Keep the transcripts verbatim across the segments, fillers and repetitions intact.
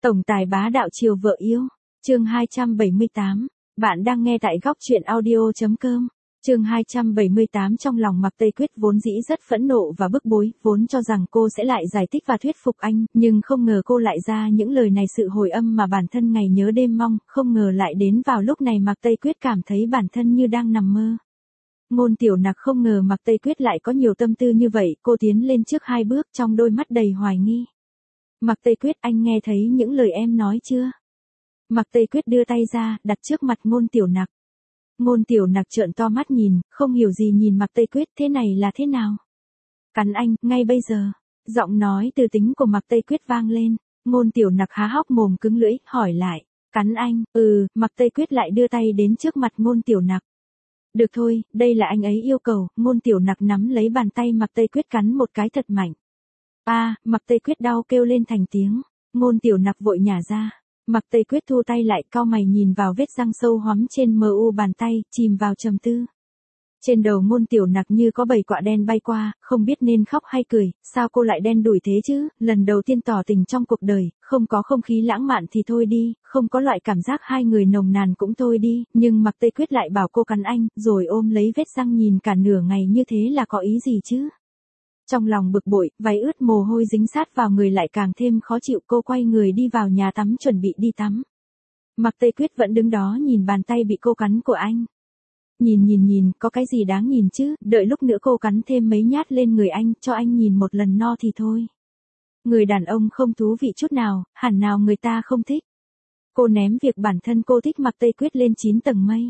Tổng tài bá đạo chiều vợ yêu. Chương hai trăm bảy mươi tám. Bạn đang nghe tại góc truyện audio.com. Chương hai trăm bảy mươi tám. Trong lòng Mạc Tây Quyết vốn dĩ rất phẫn nộ và bức bối, vốn cho rằng cô sẽ lại giải thích và thuyết phục anh, nhưng không ngờ cô lại ra những lời này, sự hồi âm mà bản thân ngày nhớ đêm mong, không ngờ lại đến vào lúc này. Mạc Tây Quyết cảm thấy bản thân như đang nằm mơ. Ngôn Tiểu Nặc không ngờ Mạc Tây Quyết lại có nhiều tâm tư như vậy, cô tiến lên trước hai bước, trong đôi mắt đầy hoài nghi. Mạc Tây Quyết, anh nghe thấy những lời em nói chưa? Mạc Tây Quyết đưa tay ra, đặt trước mặt Ngôn Tiểu Nặc. Ngôn Tiểu Nặc trợn to mắt nhìn, không hiểu gì nhìn Mạc Tây Quyết, thế này là thế nào? Cắn anh, ngay bây giờ. Giọng nói từ tính của Mạc Tây Quyết vang lên. Ngôn Tiểu Nặc há hốc mồm cứng lưỡi, hỏi lại. Cắn anh? Ừ, Mạc Tây Quyết lại đưa tay đến trước mặt Ngôn Tiểu Nặc. Được thôi, đây là anh ấy yêu cầu. Ngôn Tiểu Nặc nắm lấy bàn tay Mạc Tây Quyết cắn một cái thật mạnh. A, à, Mạc Tây Quyết đau kêu lên thành tiếng. Ngôn Tiểu Nặc vội nhả ra. Mạc Tây Quyết thu tay lại, cau mày nhìn vào vết răng sâu hoắm trên mờ u bàn tay, chìm vào trầm tư. Trên đầu Ngôn Tiểu Nặc như có bầy quạ đen bay qua, không biết nên khóc hay cười, sao cô lại đen đủi thế chứ, lần đầu tiên tỏ tình trong cuộc đời, không có không khí lãng mạn thì thôi đi, không có loại cảm giác hai người nồng nàn cũng thôi đi, nhưng Mạc Tây Quyết lại bảo cô cắn anh, rồi ôm lấy vết răng nhìn cả nửa ngày như thế là có ý gì chứ? Trong lòng bực bội, váy ướt mồ hôi dính sát vào người lại càng thêm khó chịu, cô quay người đi vào nhà tắm chuẩn bị đi tắm. Mạc Tây Quyết vẫn đứng đó nhìn bàn tay bị cô cắn của anh. Nhìn nhìn nhìn, có cái gì đáng nhìn chứ, đợi lúc nữa cô cắn thêm mấy nhát lên người anh, cho anh nhìn một lần no thì thôi. Người đàn ông không thú vị chút nào, hẳn nào người ta không thích. Cô ném việc bản thân cô thích Mạc Tây Quyết lên chín tầng mây.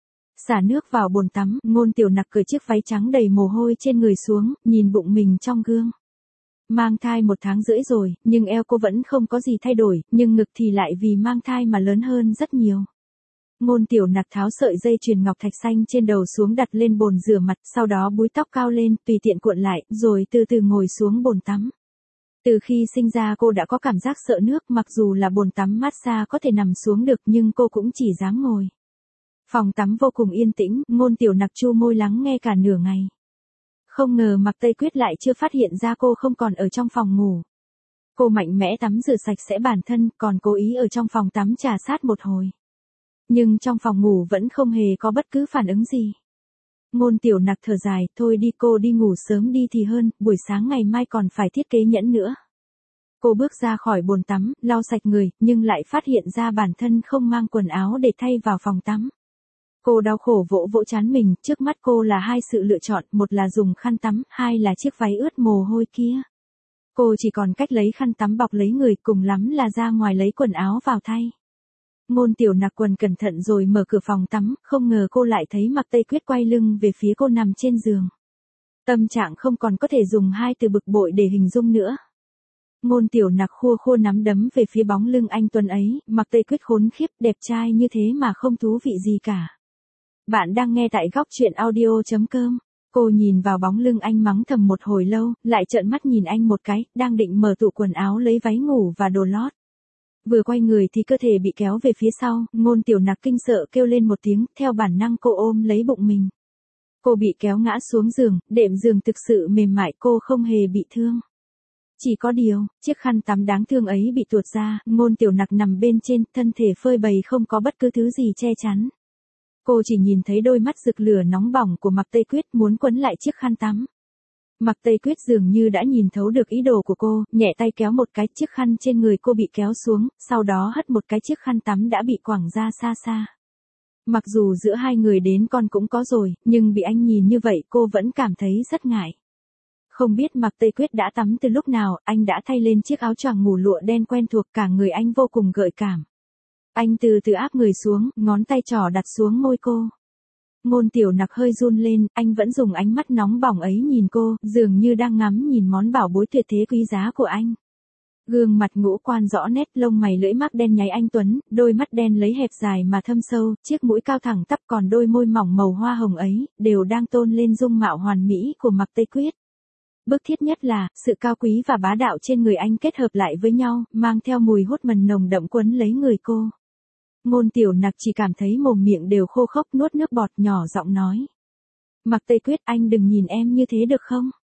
Xả nước vào bồn tắm, Ngôn Tiểu Nặc cởi chiếc váy trắng đầy mồ hôi trên người xuống, nhìn bụng mình trong gương. Mang thai một tháng rưỡi rồi, nhưng eo cô vẫn không có gì thay đổi, nhưng ngực thì lại vì mang thai mà lớn hơn rất nhiều. Ngôn Tiểu Nặc tháo sợi dây chuyền ngọc thạch xanh trên đầu xuống đặt lên bồn rửa mặt, sau đó búi tóc cao lên, tùy tiện cuộn lại, rồi từ từ ngồi xuống bồn tắm. Từ khi sinh ra cô đã có cảm giác sợ nước, mặc dù là bồn tắm massage có thể nằm xuống được nhưng cô cũng chỉ dám ngồi. Phòng tắm vô cùng yên tĩnh, Ngôn Tiểu Nặc chu môi lắng nghe cả nửa ngày. Không ngờ Mạc Tây Quyết lại chưa phát hiện ra cô không còn ở trong phòng ngủ. Cô mạnh mẽ tắm rửa sạch sẽ bản thân, còn cố ý ở trong phòng tắm trà sát một hồi. Nhưng trong phòng ngủ vẫn không hề có bất cứ phản ứng gì. Ngôn Tiểu Nặc thở dài, thôi đi, cô đi ngủ sớm đi thì hơn, buổi sáng ngày mai còn phải thiết kế nhẫn nữa. Cô bước ra khỏi bồn tắm, lau sạch người, nhưng lại phát hiện ra bản thân không mang quần áo để thay vào phòng tắm. Cô đau khổ vỗ vỗ trán mình, trước mắt cô là hai sự lựa chọn, một là dùng khăn tắm, hai là chiếc váy ướt mồ hôi kia. Cô chỉ còn cách lấy khăn tắm bọc lấy người, cùng lắm là ra ngoài lấy quần áo vào thay. Ngôn Tiểu Nặc quần cẩn thận rồi mở cửa phòng tắm, không ngờ cô lại thấy Mạc Tây Quyết quay lưng về phía cô nằm trên giường. Tâm trạng không còn có thể dùng hai từ bực bội để hình dung nữa. Ngôn Tiểu Nặc khua khua nắm đấm về phía bóng lưng anh tuấn ấy, Mạc Tây Quyết khốn khiếp, đẹp trai như thế mà không thú vị gì cả. Bạn đang nghe tại góc truyện audio.com. Cô nhìn vào bóng lưng anh mắng thầm một hồi lâu, lại trợn mắt nhìn anh một cái, đang định mở tủ quần áo lấy váy ngủ và đồ lót. Vừa quay người thì cơ thể bị kéo về phía sau, Ngôn Tiểu Nặc kinh sợ kêu lên một tiếng, theo bản năng cô ôm lấy bụng mình. Cô bị kéo ngã xuống giường, đệm giường thực sự mềm mại, cô không hề bị thương. Chỉ có điều, chiếc khăn tắm đáng thương ấy bị tuột ra, Ngôn Tiểu Nặc nằm bên trên, thân thể phơi bày không có bất cứ thứ gì che chắn. Cô chỉ nhìn thấy đôi mắt rực lửa nóng bỏng của Mạc Tây Quyết muốn quấn lại chiếc khăn tắm. Mạc Tây Quyết dường như đã nhìn thấu được ý đồ của cô, nhẹ tay kéo một cái, chiếc khăn trên người cô bị kéo xuống, sau đó hất một cái, chiếc khăn tắm đã bị quẳng ra xa xa. Mặc dù giữa hai người đến con cũng có rồi, nhưng bị anh nhìn như vậy cô vẫn cảm thấy rất ngại. Không biết Mạc Tây Quyết đã tắm từ lúc nào, anh đã thay lên chiếc áo choàng ngủ lụa đen quen thuộc, cả người anh vô cùng gợi cảm. Anh từ từ áp người xuống, ngón tay trỏ đặt xuống môi cô. Ngôn Tiểu Nặc hơi run lên, anh vẫn dùng ánh mắt nóng bỏng ấy nhìn cô, dường như đang ngắm nhìn món bảo bối tuyệt thế quý giá của anh. Gương mặt ngũ quan rõ nét, lông mày lưỡi mắt đen nháy anh tuấn, đôi mắt đen lấy hẹp dài mà thâm sâu, chiếc mũi cao thẳng tắp, còn đôi môi mỏng màu hoa hồng ấy, đều đang tôn lên dung mạo hoàn mỹ của Mạc Tây Quyết. Bức thiết nhất là, sự cao quý và bá đạo trên người anh kết hợp lại với nhau, mang theo mùi hút mần nồng đậm quấn lấy người cô. Ngôn Tiểu Nặc chỉ cảm thấy mồm miệng đều khô khốc, nuốt nước bọt, nhỏ giọng nói. Mạc Tây Quyết, anh đừng nhìn em như thế được không?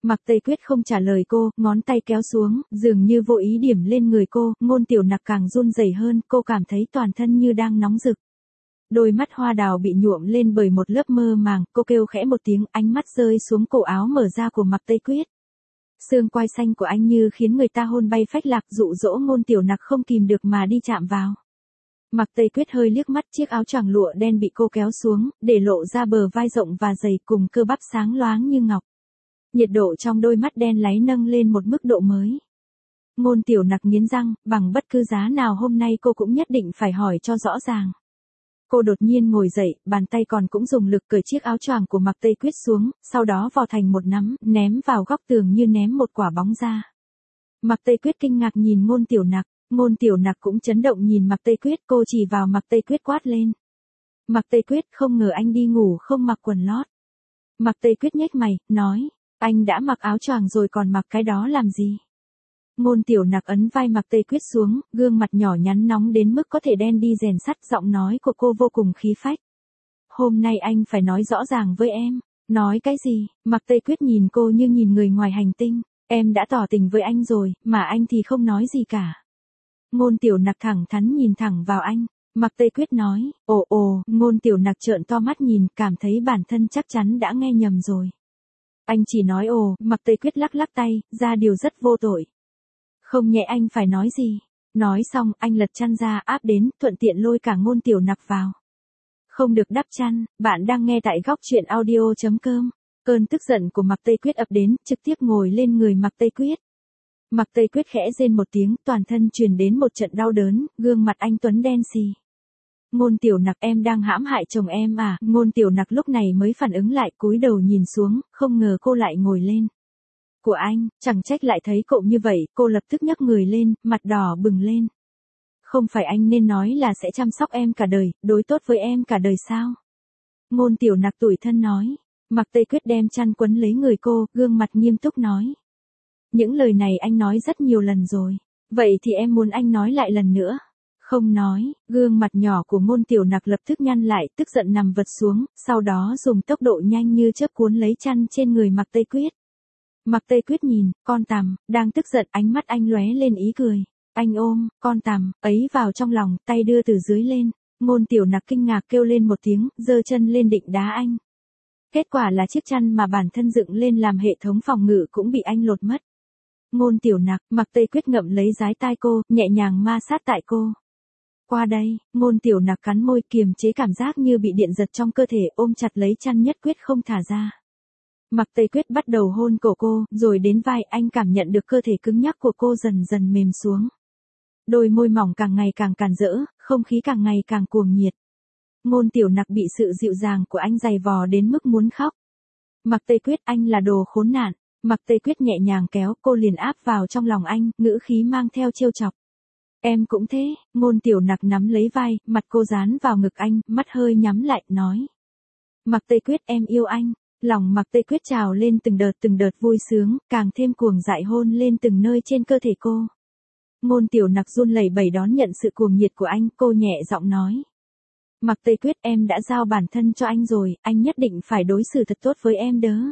Mạc Tây Quyết không trả lời cô, ngón tay kéo xuống, dường như vô ý điểm lên người cô, Ngôn Tiểu Nặc càng run rẩy hơn, cô cảm thấy toàn thân như đang nóng rực. Đôi mắt hoa đào bị nhuộm lên bởi một lớp mơ màng, cô kêu khẽ một tiếng, ánh mắt rơi xuống cổ áo mở ra của Mạc Tây Quyết. Xương quai xanh của anh như khiến người ta hồn bay phách lạc, dụ dỗ Ngôn Tiểu Nặc không kìm được mà đi chạm vào. Mạc Tây Quyết hơi liếc mắt, chiếc áo choàng lụa đen bị cô kéo xuống, để lộ ra bờ vai rộng và dày cùng cơ bắp sáng loáng như ngọc. Nhiệt độ trong đôi mắt đen láy nâng lên một mức độ mới. Ngôn Tiểu Nặc nghiến răng, bằng bất cứ giá nào hôm nay cô cũng nhất định phải hỏi cho rõ ràng. Cô đột nhiên ngồi dậy, bàn tay còn cũng dùng lực cởi chiếc áo choàng của Mạc Tây Quyết xuống, sau đó vò thành một nắm, ném vào góc tường như ném một quả bóng ra. Mạc Tây Quyết kinh ngạc nhìn Ngôn Tiểu Nặc, Ngôn Tiểu Nặc cũng chấn động nhìn Mạc Tây Quyết, cô chỉ vào Mạc Tây Quyết quát lên. Mạc Tây Quyết, không ngờ anh đi ngủ không mặc quần lót. Mạc Tây Quyết nhếch mày, nói, anh đã mặc áo choàng rồi còn mặc cái đó làm gì? Ngôn Tiểu Nặc ấn vai Mạc Tây Quyết xuống, gương mặt nhỏ nhắn nóng đến mức có thể đen đi rèn sắt, giọng nói của cô vô cùng khí phách. Hôm nay anh phải nói rõ ràng với em. Nói cái gì? Mạc Tây Quyết nhìn cô như nhìn người ngoài hành tinh. Em đã tỏ tình với anh rồi, mà anh thì không nói gì cả. Ngôn Tiểu Nặc thẳng thắn nhìn thẳng vào anh. Mạc Tây Quyết nói, ồ ồ, Ngôn Tiểu Nặc trợn to mắt nhìn, cảm thấy bản thân chắc chắn đã nghe nhầm rồi. Anh chỉ nói ồ, Mạc Tây Quyết lắc lắc tay, ra điều rất vô tội. Không nhẽ anh phải nói gì. Nói xong, anh lật chăn ra áp đến, thuận tiện lôi cả Ngôn Tiểu Nặc vào. Không được đắp chăn, bạn đang nghe tại góc truyện audio chấm com. Cơn tức giận của Mạc Tây Quyết ập đến, trực tiếp ngồi lên người Mạc Tây Quyết. Mạc Tây Quyết khẽ rên một tiếng, toàn thân truyền đến một trận đau đớn, gương mặt anh tuấn đen xì. Ngôn Tiểu Nặc, em đang hãm hại chồng em à? Ngôn Tiểu Nặc lúc này mới phản ứng lại, cúi đầu nhìn xuống, không ngờ cô lại ngồi lên. Của anh, chẳng trách lại thấy cậu như vậy, cô lập tức nhấc người lên, mặt đỏ bừng lên. Không phải anh nên nói là sẽ chăm sóc em cả đời, đối tốt với em cả đời sao? Ngôn Tiểu Nặc tủi thân nói. Mạc Tây Quyết đem chăn quấn lấy người cô, gương mặt nghiêm túc nói. Những lời này anh nói rất nhiều lần rồi. Vậy thì em muốn anh nói lại lần nữa. Không nói, gương mặt nhỏ của Ngôn Tiểu Nặc lập tức nhăn lại, tức giận nằm vật xuống, sau đó dùng tốc độ nhanh như chớp cuốn lấy chăn trên người Mạc Tây Quyết. Mạc Tây Quyết nhìn, con tằm, đang tức giận, ánh mắt anh lóe lên ý cười. Anh ôm, con tằm, ấy vào trong lòng, tay đưa từ dưới lên. Ngôn Tiểu Nặc kinh ngạc kêu lên một tiếng, giơ chân lên định đá anh. Kết quả là chiếc chăn mà bản thân dựng lên làm hệ thống phòng ngự cũng bị anh lột mất. Ngôn Tiểu Nặc, Mạc Tây Quyết ngậm lấy dái tai cô, nhẹ nhàng ma sát tại cô. Qua đây, Ngôn Tiểu Nặc cắn môi kiềm chế cảm giác như bị điện giật trong cơ thể, ôm chặt lấy chăn nhất quyết không thả ra. Mạc Tây Quyết bắt đầu hôn cổ cô, rồi đến vai, anh cảm nhận được cơ thể cứng nhắc của cô dần dần mềm xuống. Đôi môi mỏng càng ngày càng càn rỡ, không khí càng ngày càng cuồng nhiệt. Ngôn Tiểu Nặc bị sự dịu dàng của anh giày vò đến mức muốn khóc. Mạc Tây Quyết, anh là đồ khốn nạn. Mạc Tây Quyết nhẹ nhàng kéo cô liền áp vào trong lòng anh, ngữ khí mang theo trêu chọc. Em cũng thế. Ngôn Tiểu Nặc nắm lấy vai, mặt cô dán vào ngực anh, mắt hơi nhắm lại, nói. Mạc Tây Quyết, em yêu anh. Lòng Mạc Tây Quyết trào lên từng đợt từng đợt vui sướng, càng thêm cuồng dại hôn lên từng nơi trên cơ thể cô. Ngôn Tiểu Nặc run lẩy bẩy đón nhận sự cuồng nhiệt của anh, cô nhẹ giọng nói. Mạc Tây Quyết, em đã giao bản thân cho anh rồi, anh nhất định phải đối xử thật tốt với em đớ.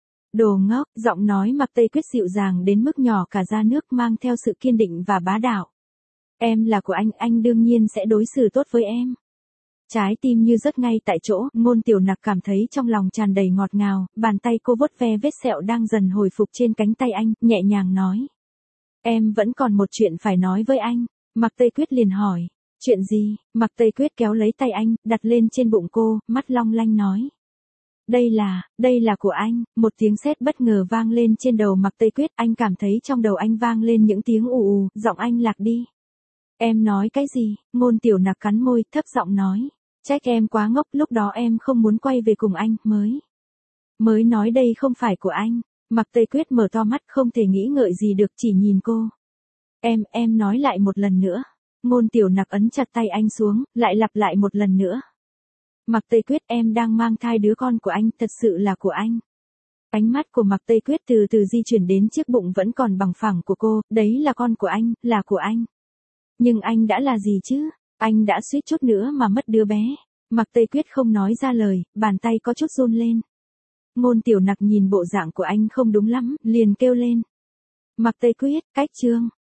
Đồ ngốc, giọng nói Mạc Tây Quyết dịu dàng đến mức nhỏ cả ra nước, mang theo sự kiên định và bá đạo. Em là của anh, anh đương nhiên sẽ đối xử tốt với em. Trái tim như rớt ngay tại chỗ, Ngôn Tiểu Nặc cảm thấy trong lòng tràn đầy ngọt ngào, bàn tay cô vuốt ve vết sẹo đang dần hồi phục trên cánh tay anh, nhẹ nhàng nói. Em vẫn còn một chuyện phải nói với anh. Mạc Tây Quyết liền hỏi. Chuyện gì? Mạc Tây Quyết kéo lấy tay anh, đặt lên trên bụng cô, mắt long lanh nói. Đây là, đây là của anh. Một tiếng sét bất ngờ vang lên trên đầu Mạc Tây Quyết, anh cảm thấy trong đầu anh vang lên những tiếng ù ù, giọng anh lạc đi. Em nói cái gì? Ngôn Tiểu Nặc cắn môi, thấp giọng nói. Trách em quá ngốc, lúc đó em không muốn quay về cùng anh, mới. Mới nói đây không phải của anh. Mạc Tây Quyết mở to mắt không thể nghĩ ngợi gì được, chỉ nhìn cô. Em, em nói lại một lần nữa. Ngôn Tiểu Nặc ấn chặt tay anh xuống, lại lặp lại một lần nữa. Mạc Tây Quyết, em đang mang thai đứa con của anh, thật sự là của anh. Ánh mắt của Mạc Tây Quyết từ từ di chuyển đến chiếc bụng vẫn còn bằng phẳng của cô, đấy là con của anh, là của anh. Nhưng anh đã là gì chứ? Anh đã suýt chút nữa mà mất đứa bé. Mạc Tây Quyết không nói ra lời, bàn tay có chút run lên. Ngôn Tiểu Nặc nhìn bộ dạng của anh không đúng lắm, liền kêu lên. Mạc Tây Quyết, cách chương.